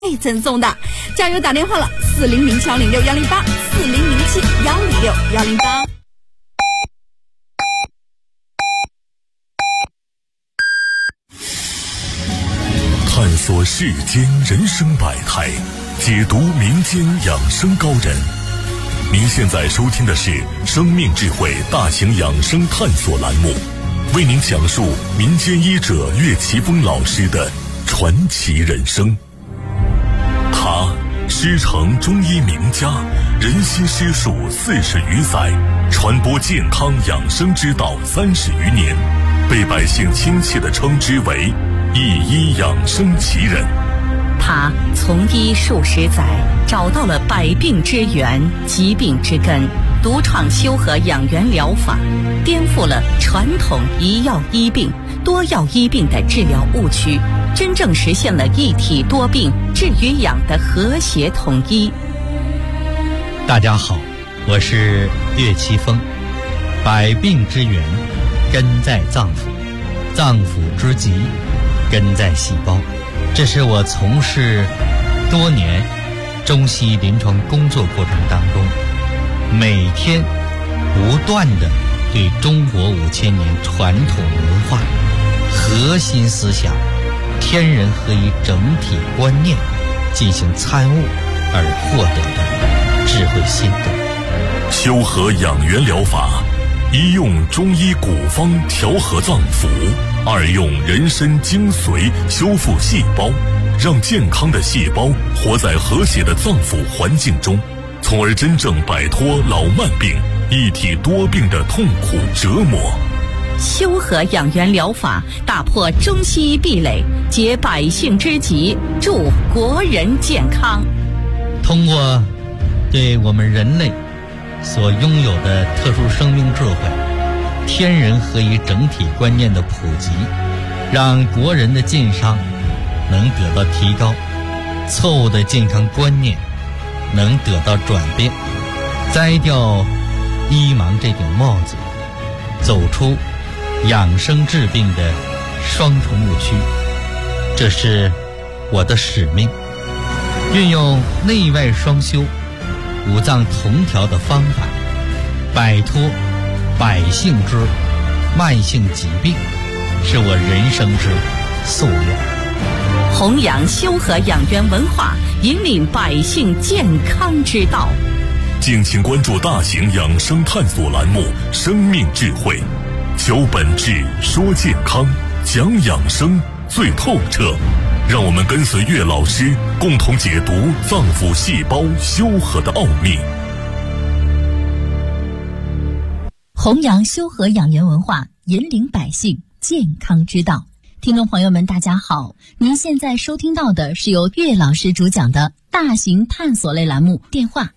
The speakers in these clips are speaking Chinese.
赠送的。加油打电话了，4007-108，4007-106-108。 探索世间人生百态，解读民间养生高人。您现在收听的是生命智慧大型养生探索栏目，为您讲述民间医者岳奇峰老师的传奇人生。他师承中医名家，人心师术40余载，传播健康养生之道30余年，被百姓亲切地称之为一医养生奇人。 他从医数十载，找到了百病之源、疾病之根，独创修和养元疗法，颠覆了传统一药医病、多药医病的治疗误区，真正实现了一体多病治与养的和谐统一。 大家好，我是岳奇峰。百病之源根在脏腑，脏腑之疾根在细胞。这是我从事多年中西医临床工作过程当中，每天不断地对中国5000年传统文化核心思想天人合一整体观念进行参悟而获得的智慧心得。 修和养元疗法，一用中医古方调和脏腑，二用人参精髓修复细胞，让健康的细胞活在和谐的脏腑环境中，从而真正摆脱老慢病、一体多病的痛苦折磨。 修和养元疗法打破中西医壁垒，解百姓之急，助国人健康。 通过对我们人类所拥有的特殊生命智慧、天人合一整体观念的普及，让国人的健康能得到提高，错误的健康观念能得到转变，摘掉医盲这顶帽子，走出养生治病的双重误区。这是我的使命，运用内外双修、五脏同调的方法，摆脱百姓之慢性疾病，是我人生之夙愿。 弘扬修和养元文化，引领百姓健康之道。 敬请关注大型养生探索栏目《生命智慧》，求本质，说健康，讲养生最透彻。让我们跟随岳老师，共同解读脏腑细胞修和的奥秘。 弘扬修和养元文化，引领百姓健康之道。听众朋友们大家好，您现在收听到的是由岳老师主讲的大型探索类栏目，电话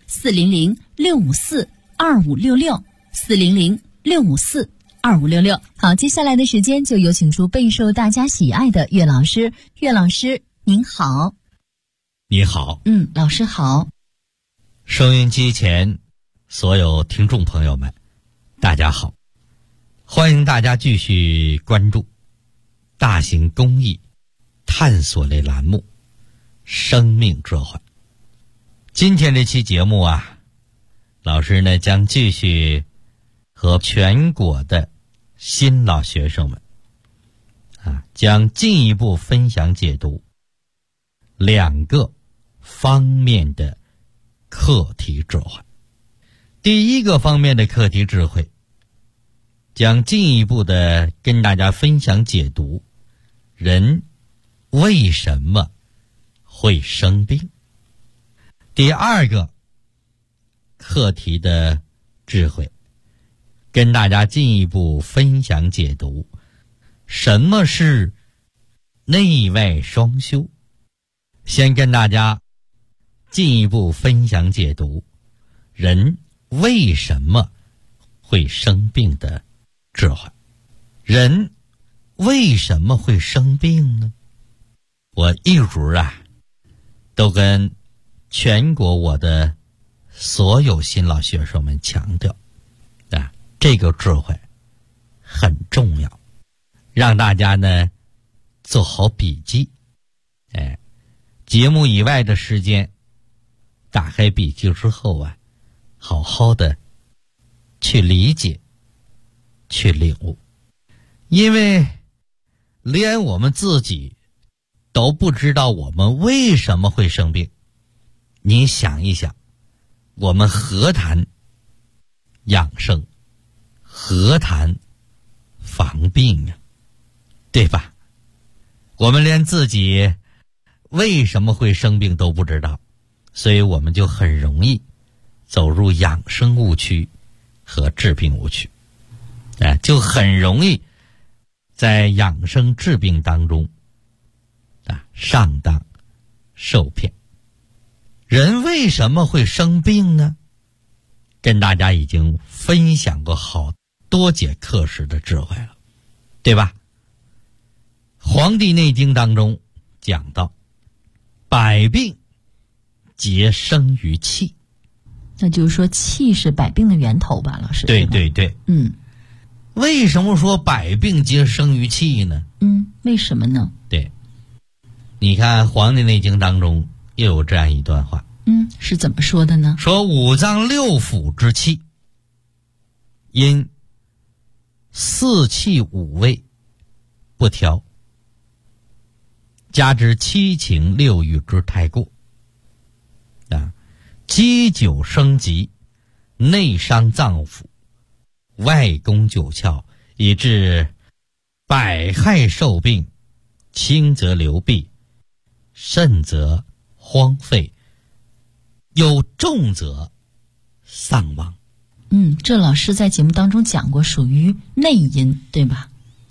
400-654-2566，400-654-2566。好，接下来的时间就有请出备受大家喜爱的岳老师。岳老师您好。 你好。 老师好。 收音机前所有听众朋友们大家好，欢迎大家继续关注大型公益探索类栏目生命智慧。今天这期节目老师呢将继续和全国的新老学生们将进一步分享解读2个方面的课题智慧。第一个方面的课题智慧，将进一步的跟大家分享解读人为什么会生病。第二个课题的智慧，跟大家进一步分享解读什么是内外双修。先跟大家进一步分享解读人为什么会生病的智慧。人为什么会生病呢？我一直都跟全国我的所有新老学生们强调这个智慧很重要，让大家呢做好笔记， 节目以外的时间，打开笔记之后啊，好好的去理解，去领悟。因为连我们自己都不知道我们为什么会生病，你想一想，我们何谈养生，何谈防病啊，对吧？我们连自己为什么会生病都不知道，所以我们就很容易走入养生误区和治病误区，就很容易在养生治病当中上当受骗。人为什么会生病呢？跟大家已经分享过好多节课时的智慧了，对吧？黄帝内经当中讲到，百病皆生于气。 那就是说气是百病的源头吧，老师？ 对对对。为什么说百病皆生于气呢？ 为什么呢？ 对，你看黄帝内经当中又有这样一段话， 是怎么说的呢？ 说五脏六腑之气，因四气五味不调，加之七情六欲之太过，积久生疾，内伤脏腑，外攻九窍，以致百害受病，轻则流弊，甚则荒废，有重则丧亡。 这老师在节目当中讲过，属于内因，对吧？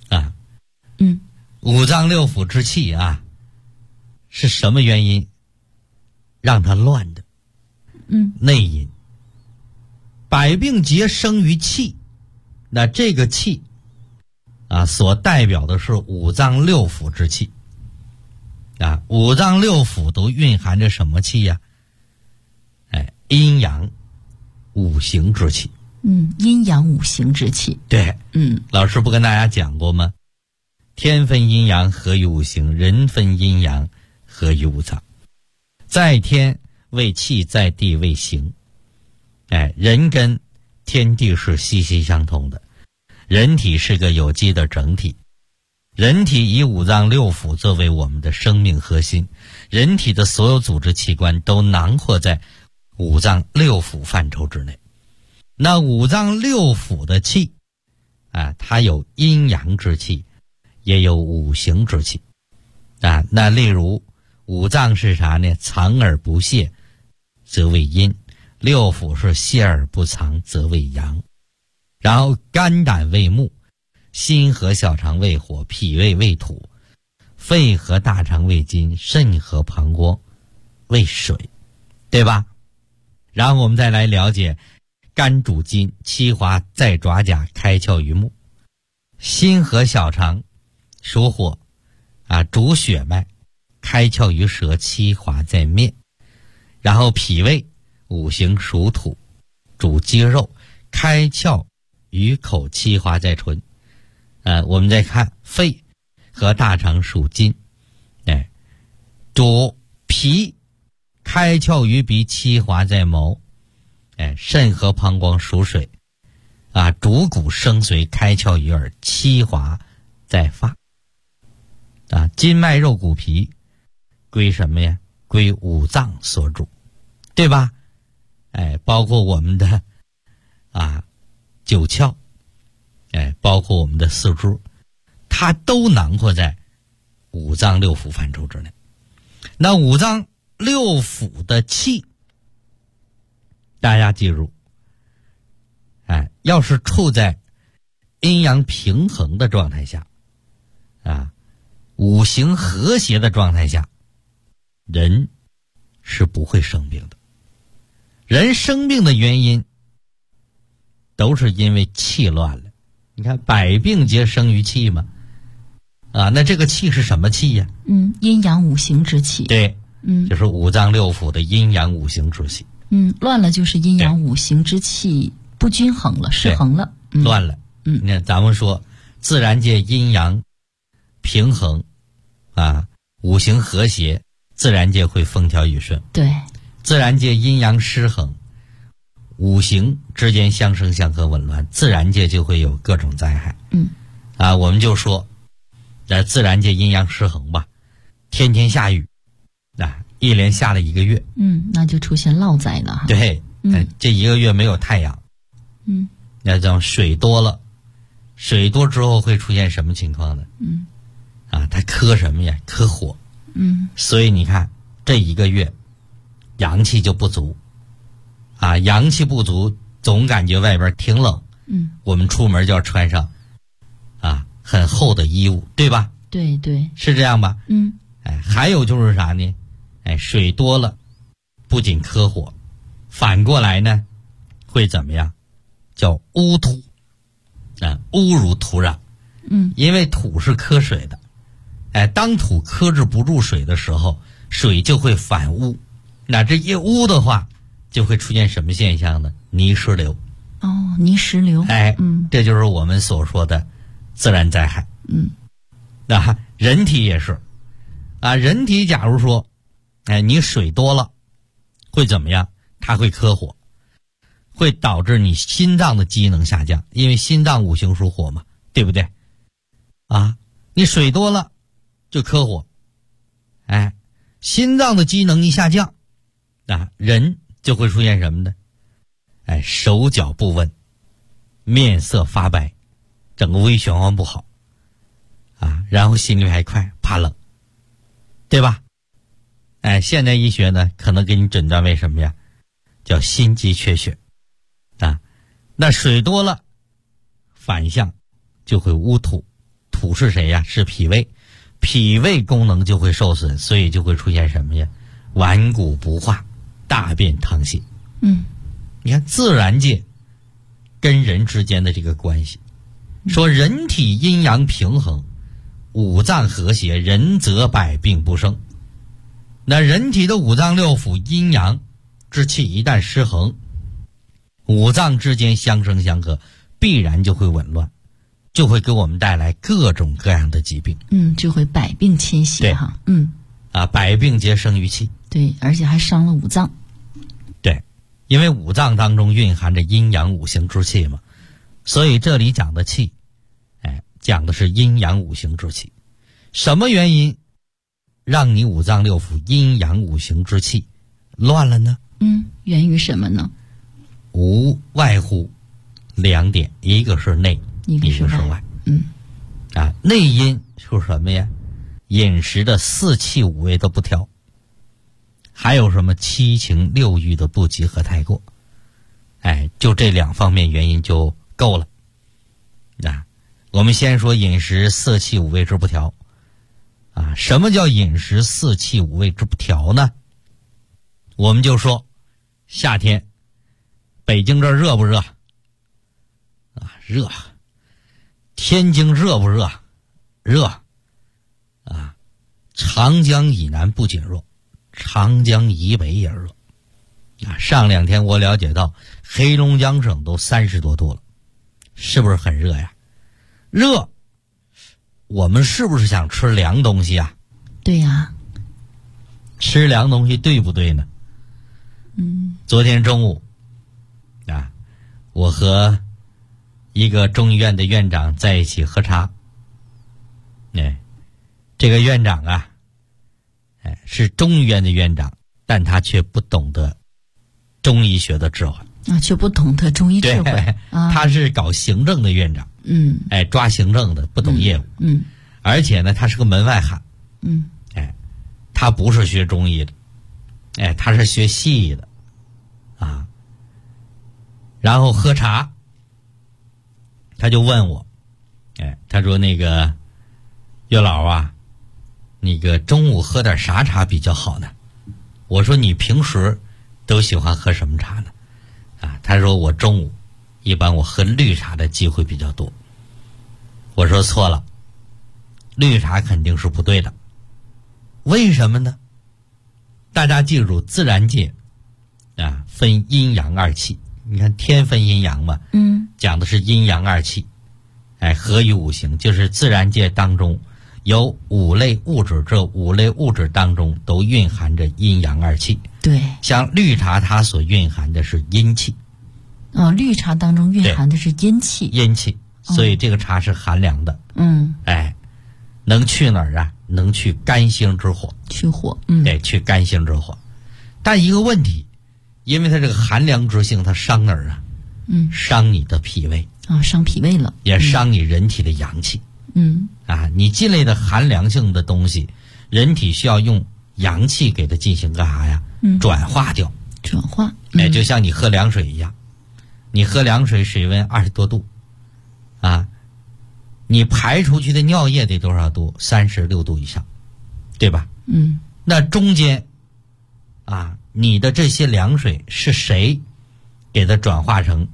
五脏六腑之气是什么原因让它乱的？内因。百病皆生于气，那这个气所代表的是五脏六腑之气。五脏六腑都蕴含着什么气呀？阴阳五行之气。 阴阳五行之气。 对。老师不跟大家讲过吗？天分阴阳合于五行，人分阴阳合于五脏。在天为气，在地为形。人跟天地是息息相通的，人体是个有机的整体。人体以五脏六腑作为我们的生命核心，人体的所有组织器官都囊括在五脏六腑范畴之内。那五脏六腑的气它有阴阳之气，也有五行之气那例如五脏是啥呢？藏而不泄则为阴，六腑是泄而不藏则为阳。然后肝胆为木，心和小肠为火，脾胃为土，肺和大肠为金，肾和膀胱为水，对吧？然后我们再来了解，肝主筋，七华在爪甲，开窍于目；心和小肠属火主血脉，开窍于舌，七华在面。然后脾胃五行属土，主肌肉，开窍于口，七华在唇。我们再看肺和大肠属金，主脾，开窍于鼻，七华在眸。肾和膀胱属水，主骨生髓，开窍于耳，七华在发。筋脉肉骨皮归什么呀？归五脏所主，对吧？包括我们的九窍，包括我们的四肢，它都囊括在五脏六腑范畴之内。那五脏六腑的气，大家记住，要是处在阴阳平衡的状态下，五行和谐的状态下，人是不会生病的。人生病的原因都是因为气乱了。你看百病皆生于气嘛，那这个气是什么气呀？ 阴阳五行之气。 对，就是五脏六腑的阴阳五行之气。 乱了就是阴阳五行之气不均衡了，失衡了， 乱了。你看咱们说自然界阴阳平衡五行和谐， 自然界会风调雨顺。 对， 自然界阴阳失衡，五行之间相生相克紊乱，自然界就会有各种灾害。我们就说在自然界阴阳失衡吧，天天下雨，一连下了1个月， 那就出现涝灾了。 对，这1个月没有太阳，那叫水多了，水多之后会出现什么情况呢？它克什么呀？克火。所以你看这1个月阳气就不足，阳气不足，总感觉外边挺冷，我们出门就要穿上很厚的衣物，对吧？ 对对， 是这样吧？还有就是啥呢？水多了，不仅克火，反过来呢，会怎么样？叫污土，侮辱土壤。因为土是克水的，当土克制不住水的时候，水就会反污。那这一污的话，就会出现什么现象呢？泥石流。 泥石流。 这就是我们所说的自然灾害。那人体也是，人体假如说，你水多了，会怎么样？它会克火，会导致你心脏的机能下降，因为心脏五行属火嘛，对不对？你水多了就克火，心脏的机能一下降，人就会出现什么呢？手脚不温，面色发白，整个微循环不好，然后心率还快，怕冷，对吧？现代医学呢，可能给你诊断为什么呀？叫心肌缺血。那水多了，反向就会污土。土是谁呀？是脾胃，脾胃功能就会受损，所以就会出现什么呀？顽固不化，大便溏血。你看自然界跟人之间的这个关系，说人体阴阳平衡，五脏和谐，人则百病不生。那人体的五脏六腑阴阳之气一旦失衡，五脏之间相生相克，必然就会紊乱，就会给我们带来各种各样的疾病。 就会百病侵袭哈。 百病皆生于气。 对，而且还伤了五脏。 对，因为五脏当中蕴含着阴阳五行之气嘛，所以这里讲的气，讲的是阴阳五行之气。什么原因让你五脏六腑阴阳五行之气乱了呢？ 源于什么呢？ 无外乎2点，一个是内，一个是外。内因是什么呀？饮食的4气5味都不调，还有什么7情6欲的不及和太过。就这2方面原因就够了。我们先说饮食4气5味之不调。什么叫饮食4气5味之不调呢？我们就说夏天北京这热不热？热。天津热不热？热。长江以南不仅热，长江以北也热。上2天我了解到黑龙江省都30多度了，是不是很热呀？热，我们是不是想吃凉东西啊？ 对呀。 吃凉东西对不对呢？昨天中午我和一个中医院的院长在一起喝茶。这个院长是中医院的院长，但他却不懂得中医学的智慧。 却不懂得中医智慧。 他是搞行政的院长。抓行政的，不懂业务。而且呢，他是个门外汉。他不是学中医的，他是学西医的。然后喝茶，他就问我，他说那个岳老啊，那个中午喝点啥茶比较好呢？我说你平时都喜欢喝什么茶呢？他说我中午一般我喝绿茶的机会比较多。我说错了，绿茶肯定是不对的。为什么呢？大家记住，自然界分阴阳2气。你看天分阴阳嘛，讲的是阴阳2气，合于五行，就是自然界当中有5类物质，这5类物质当中都蕴含着阴阳二气。 对， 像绿茶它所蕴含的是阴气。 绿茶当中蕴含的是阴气。 阴气，所以这个茶是寒凉的。能去哪儿啊？能去肝星之火。 去火。 对，去肝星之火。但一个问题，因为它这个寒凉之性，它伤哪儿啊？伤你的脾胃。 伤脾胃了。 也伤你人体的阳气。你进来的寒凉性的东西，人体需要用阳气给它进行干啥呀？转化掉。 转化。 就像你喝凉水一样，你喝凉水水温20多度，你排出去的尿液得多少度？36度以上，对吧？那中间你的这些凉水是谁给它转化成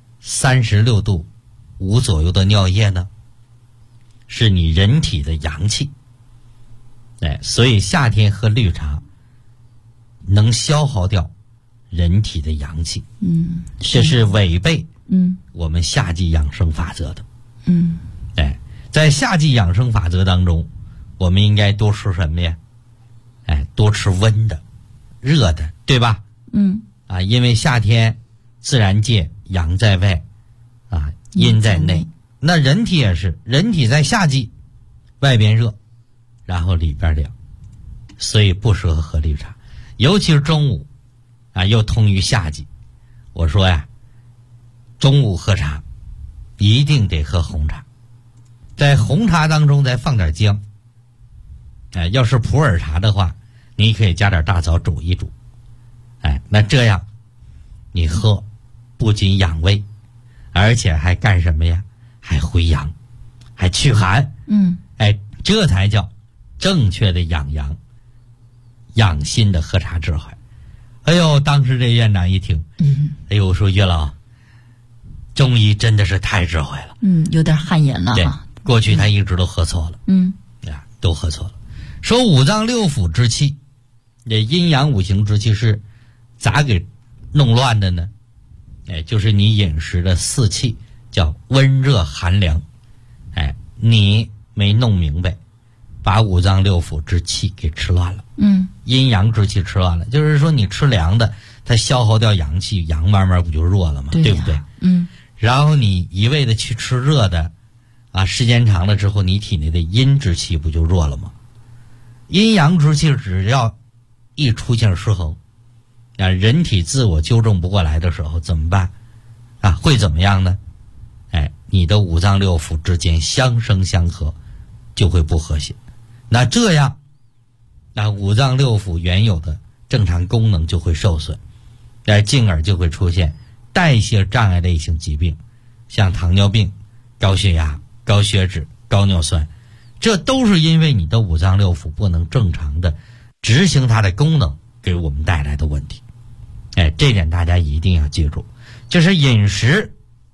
36度5左右的尿液呢？是你人体的阳气。所以夏天喝绿茶能消耗掉人体的阳气。这是违背我们夏季养生法则的。在夏季养生法则当中，我们应该多吃什么呀？多吃温的、热的，对吧？因为夏天自然界阳在外，阴在内。那人体也是，人体在夏季外边热，然后里边凉，所以不适合喝绿茶。尤其是中午又通于夏季，我说呀，中午喝茶一定得喝红茶，在红茶当中再放点姜。要是普洱茶的话，你可以加点大枣煮一煮。那这样你喝不仅养胃，而且还干什么呀？还回阳，还驱寒。这才叫正确的养阳养心的喝茶智慧。当时这院长一听，说岳老，中医真的是太智慧了。 有点汗颜了。 对，过去他一直都喝错了。都喝错了。说五脏六腑之气，这阴阳五行之气是咋给弄乱的呢？就是你饮食的4气，叫温热寒凉。你没弄明白，把五脏六腑之气给吃乱了。阴阳之气吃乱了，就是说你吃凉的，它消耗掉阳气，阳慢慢不就弱了吗？对不对？然后你一味的去吃热的，时间长了之后，你体内的阴之气不就弱了吗？阴阳之气只要一出现失衡，人体自我纠正不过来的时候怎么办？会怎么样呢？你的五脏六腑之间相生相克，就会不和谐。那这样，五脏六腑原有的正常功能就会受损，进而就会出现代谢障碍类型疾病，像糖尿病、高血压、高血脂、高尿酸，这都是因为你的五脏六腑不能正常的执行它的功能给我们带来的问题。这点大家一定要记住，就是饮食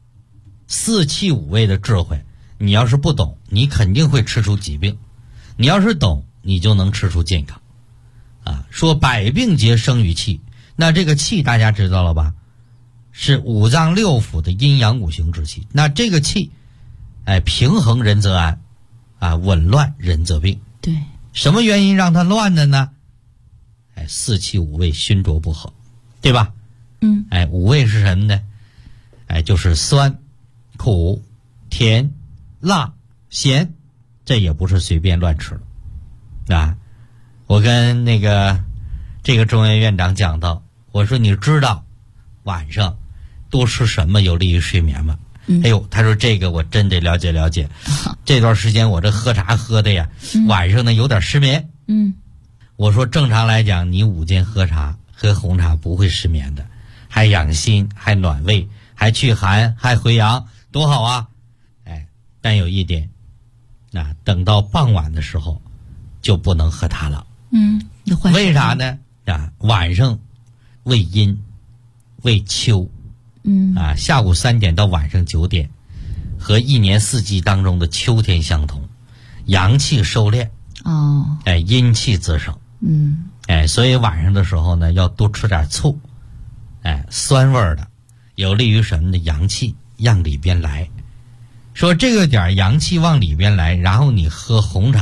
4气5味的智慧，你要是不懂，你肯定会吃出疾病；你要是懂，你就能吃出健康。说百病皆生于气，那这个气大家知道了吧？是五脏六腑的阴阳五行之气。那这个气，平衡人则安，紊乱人则病。 对， 什么原因让它乱的呢？4气5味熏浊不和，对吧？5味是什么呢？就是酸、苦、甜、辣、咸，这也不是随便乱吃了。我跟这个中医院长讲到，我说你知道晚上多吃什么有利于睡眠吗？他说这个我真得了解了解。这段时间我这喝茶喝的呀，晚上呢有点失眠。我说正常来讲，你午间喝茶喝红茶不会失眠的，还养心，还暖胃，还驱寒，还回阳，多好啊！但有一点，等到傍晚的时候就不能喝它了。为啥呢？晚上为阴，为秋。下午3点到晚上9点，和一年4季当中的秋天相同，阳气收敛，阴气滋生。所以晚上的时候呢，要多吃点醋，酸味的，有利于什么呢？阳气往里边来。说这个点阳气往里边来，然后你喝红茶，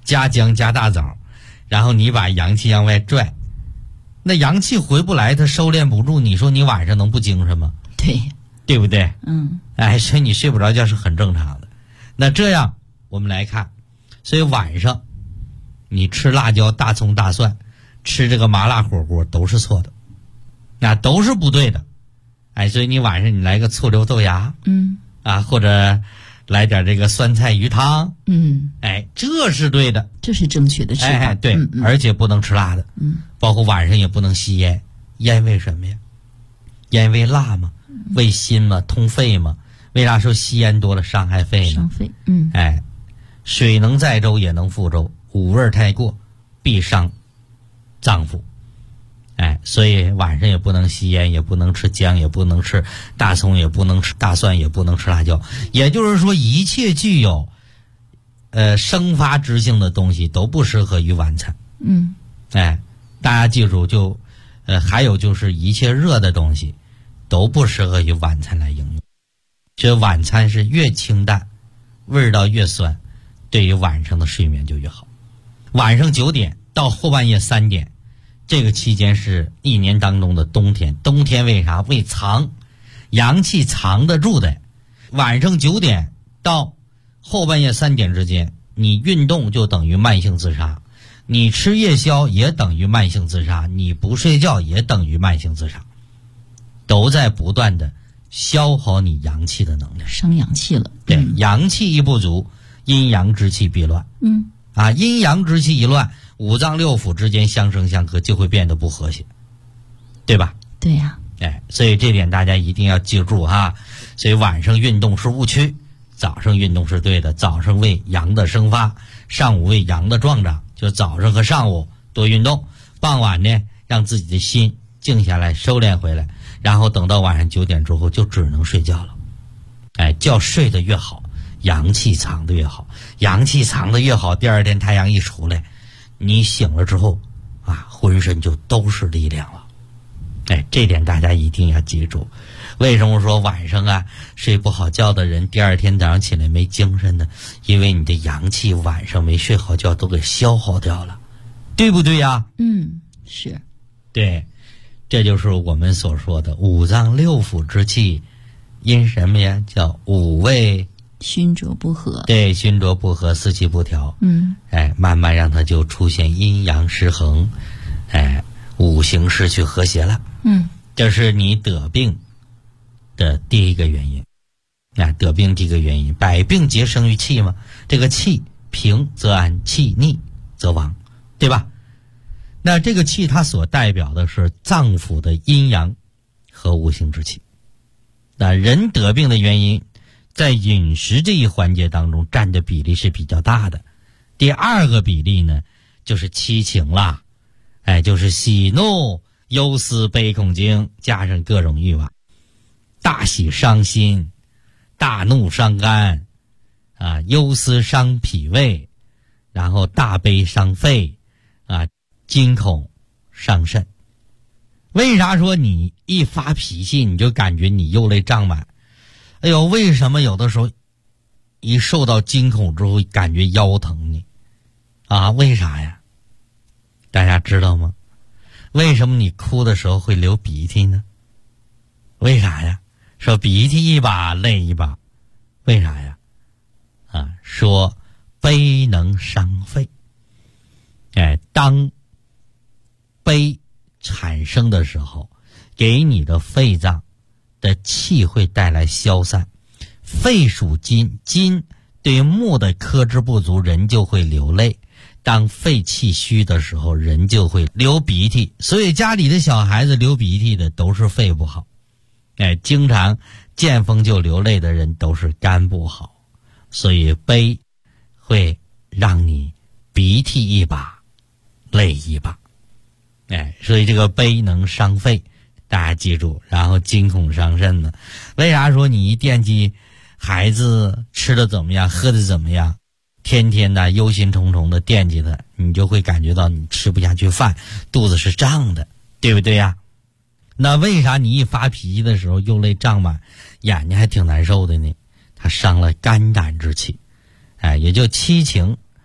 加姜加大枣，然后你把阳气往外拽，那阳气回不来，它收敛不住，你说你晚上能不精神吗？对不对？所以你睡不着觉是很正常的。那这样我们来看，所以晚上你吃辣椒、大葱、大蒜，吃这个麻辣火锅都是错的，那都是不对的。所以你晚上你来个醋溜豆芽，或者来点这个酸菜鱼汤，这是对的， 这是正确的吃法。 对，而且不能吃辣的，包括晚上也不能吸烟。烟为什么呀？烟为辣嘛，为心嘛，通肺嘛。为啥说吸烟多了伤害肺呢？ 伤肺。 水能载舟也能覆舟，五味太过必伤脏腑。所以晚上也不能吸烟，也不能吃姜，也不能吃大葱，也不能吃大蒜，也不能吃辣椒。也就是说，一切具有生发之性的东西都不适合于晚餐。大家记住，还有就是一切热的东西都不适合于晚餐来应用。这晚餐是越清淡，味道越酸，对于晚上的睡眠就越好。晚上9点到后半夜3点。这个期间是一年当中的冬天，冬天为啥？为藏，阳气藏得住的。晚上9点到后半夜3点之间，你运动就等于慢性自杀，你吃夜宵也等于慢性自杀，你不睡觉也等于慢性自杀，都在不断的消耗你阳气的能量， 伤阳气了。 对，阳气一不足，阴阳之气必乱。阴阳之气一乱，五脏六腑之间相生相克，就会变得不和谐，对吧？ 对呀。 所以这点大家一定要记住哈。所以晚上运动是误区，早上运动是对的。早上为阳的生发，上午为阳的壮长，就早上和上午多运动，傍晚呢让自己的心静下来，收敛回来，然后等到晚上9点之后就只能睡觉了。觉睡得越好，阳气藏得越好，阳气藏得越好，第二天太阳一出来，你醒了之后浑身就都是力量了。这点大家一定要记住。为什么说晚上睡不好觉的人第二天早上起来没精神呢？因为你的阳气晚上没睡好觉都给消耗掉了，对不对呀？ 是。 对，这就是我们所说的五脏六腑之气因什么呀？叫五味熏浊不和。 对，熏浊不和，四气不调。慢慢让它就出现阴阳失衡，五行失去和谐了。这是你得病的第一个原因。得病第一个原因，百病皆生于气嘛。这个气平则安，气逆则亡，对吧？那这个气它所代表的是脏腑的阴阳和五行之气。那人得病的原因，在饮食这一环节当中占的比例是比较大的。第二个比例呢，就是七情啦，就是喜怒忧思悲恐惊，加上各种欲望。大喜伤心，大怒伤肝，忧思伤脾胃，然后大悲伤肺，惊恐伤肾。为啥说你一发脾气你就感觉你右肋胀满？为什么有的时候一受到惊恐之后感觉腰疼呢？为啥呀？大家知道吗？为什么你哭的时候会流鼻涕呢？为啥呀？说鼻涕一把泪一把，为啥呀？说悲能伤肺。当悲产生的时候，给你的肺脏的气会带来消散。肺属金，金对木的克制不足，人就会流泪。当肺气虚的时候，人就会流鼻涕。所以家里的小孩子流鼻涕的都是肺不好，经常见风就流泪的人都是肝不好。所以悲会让你鼻涕一把泪一把。所以这个悲能伤肺，大家记住。然后惊恐伤肾呢？为啥说你一惦记孩子吃的怎么样，喝的怎么样，天天的忧心忡忡的惦记他，你就会感觉到你吃不下去饭，肚子是胀的，对不对呀？那为啥你一发脾气的时候右肋胀满，眼睛还挺难受的呢？它伤了肝胆之气，也就七情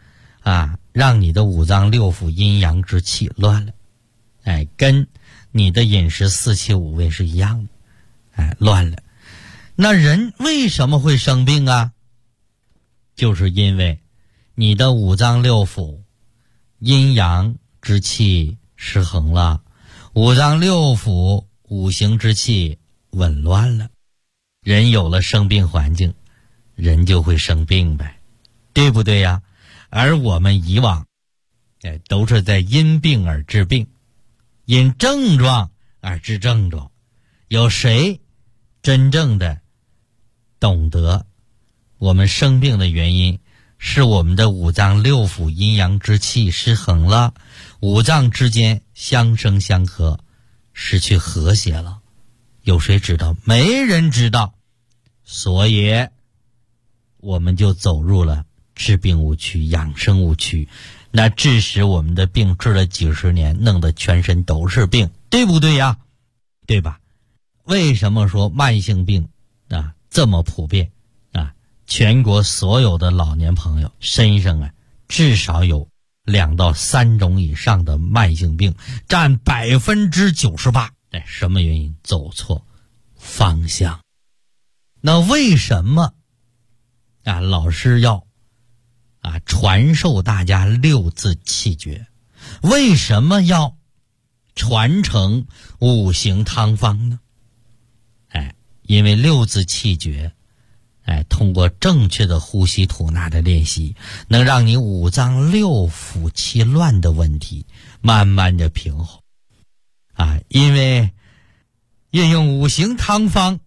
让你的五脏六腑阴阳之气乱了，跟你的饮食四气五味是一样的，乱了。那人为什么会生病啊？就是因为你的五脏六腑阴阳之气失衡了，五脏六腑五行之气紊乱了，人有了生病环境，人就会生病呗，对不对呀？而我们以往都是在因病而治病，因症状而治症状。有谁真正的懂得我们生病的原因是我们的五脏六腑阴阳之气失衡了，五脏之间相生相克，失去和谐了？有谁知道？没人知道。所以我们就走入了治病误区、养生误区，那致使我们的病治了几十年，弄得全身都是病，对不对呀？对吧？为什么说慢性病这么普遍全国所有的老年朋友身上至少有2到3种以上的慢性病，占98%。什么原因？走错方向。那为什么老师要传授大家6字气诀？为什么要传承5行汤方呢？因为6字气诀通过正确的呼吸吐纳的练习，能让你五脏六腑气乱的问题慢慢的平衡因为运用5行汤方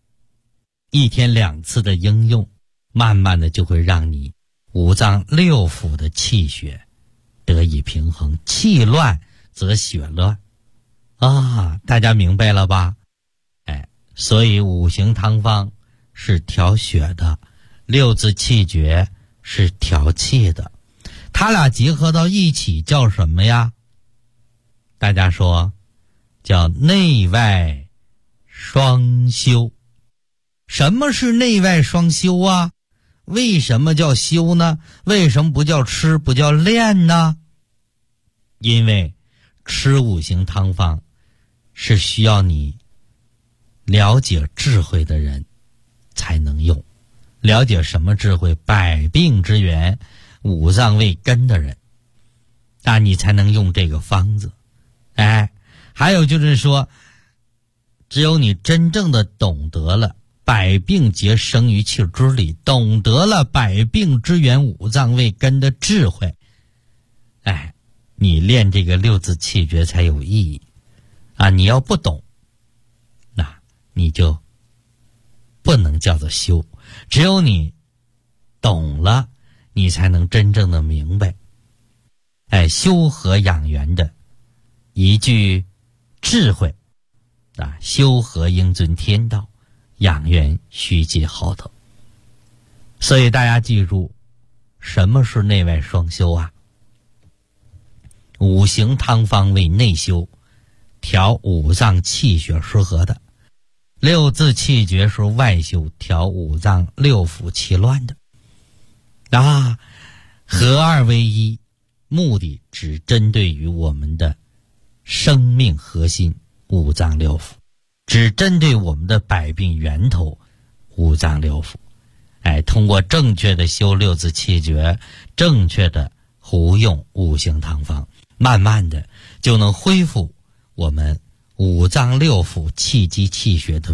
1天2次的应用，慢慢的就会让你五脏六腑的气血得以平衡，气乱则血乱大家明白了吧？所以5行汤方是调血的，6字气诀是调气的，它俩结合到一起叫什么呀？大家说，叫内外双修。什么是内外双修啊？为什么叫修呢？为什么不叫吃，不叫练呢？因为吃5行汤方是需要你了解智慧的人才能用，了解什么智慧？百病之源，五脏为根的人，那你才能用这个方子。还有就是说，只有你真正的懂得了百病皆生于气之理，懂得了百病之源，五脏为根的智慧，你练这个6字气诀才有意义你要不懂，那你就不能叫做修。只有你懂了，你才能真正的明白修和养元的一句智慧修和应遵天道，养元须结好斗。所以大家记住，什么是内外双修5行汤方为内修，调五脏气血失和的；6字气诀是外修，调五脏六腑气乱的合二为一，目的只针对于我们的生命核心五脏六腑，只针对我们的百病源头五脏六腑。通过正确的修6字气诀，正确的服用5行汤方，慢慢的就能恢复我们五脏六腑气机气血的